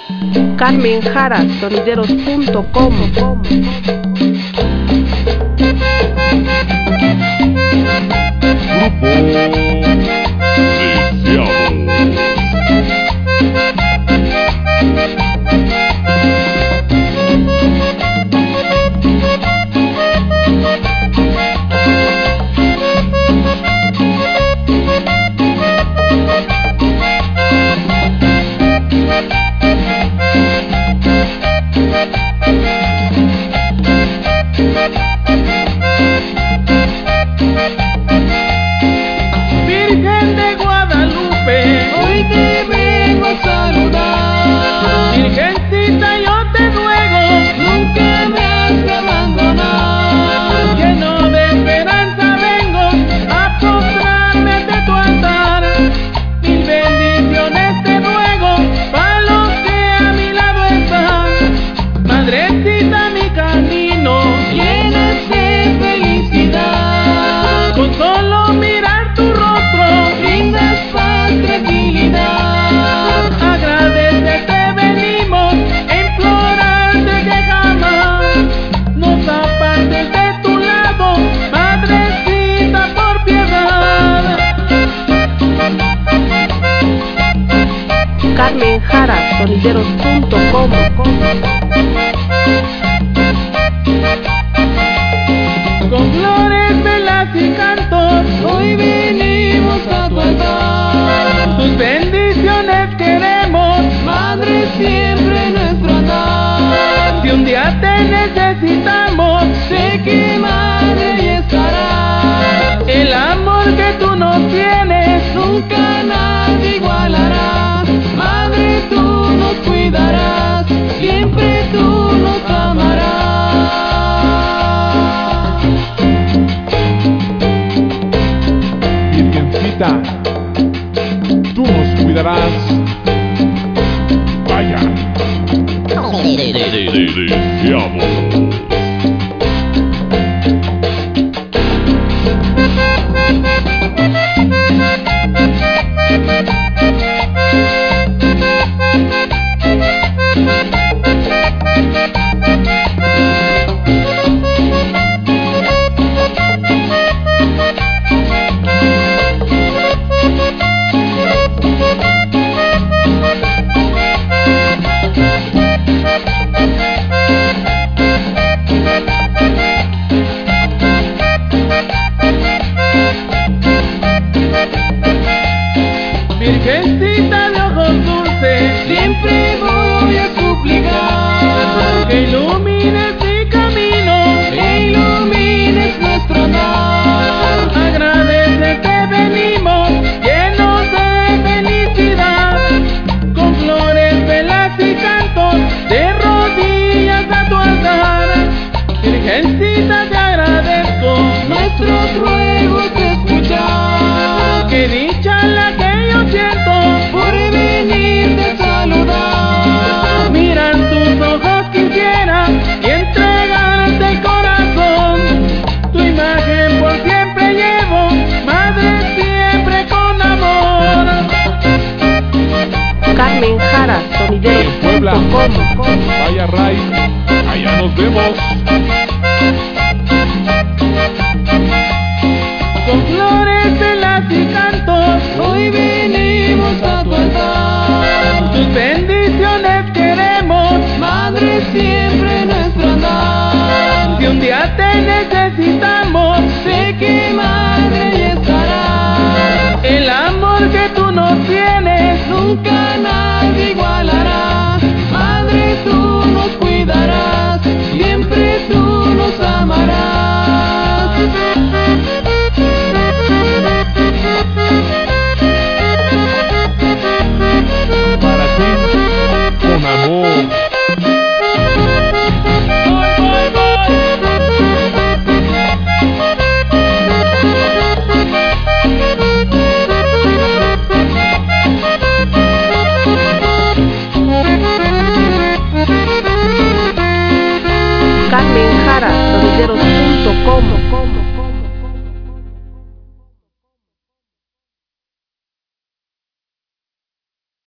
Carmen Jara, sonideros.com. Grupo Virgen de Guadalupe, hoy te vengo a saludar. Virgencita, yo te ruego, Nunca me has de abandonar. lleno de esperanza vengo a postrarme ante tu altar. Mil bendiciones te ruego para los que a mi lado están. Madrecita, mi camino Llenas de felicidad, con solo mirar tu rostro brindas paz, tranquilidad. agradecerte venimos, implorarte que jamás nos apartes de tu lado, madrecita, por piedad. Carmen Jara, sonideros.com. Con flores, velas y cantos, Hoy venimos a tu altar. tus bendiciones queremos. Madre, siempre nuestro andar. Si un día te necesitamos, Sé que madre ahí estarás. el amor que tú nos tienes Nunca nadie igualará. Madre, tú nos cuidarás. Siempre tú nos amarás. Virgencita, tú nos cuidarás. Vaya. Deseamos. Virgencita de ojos dulces, Siempre voy a suplicar que ilumines mi camino, que ilumines nuestro andar. agradecerte venimos, llenos de felicidad, con flores, velas y cantos, de rodillas a tu altar. Virgencita, te agradezco, Nuestros ruegos escuchar. que dicha la que yo siento Por venirte a saludar. mirar tus ojos quisiera y entregarte el corazón. Tu imagen por siempre llevo, madre, siempre con amor. Carmen Jara, Puebla. sonideros.com. Vaya Ray. Allá nos vemos.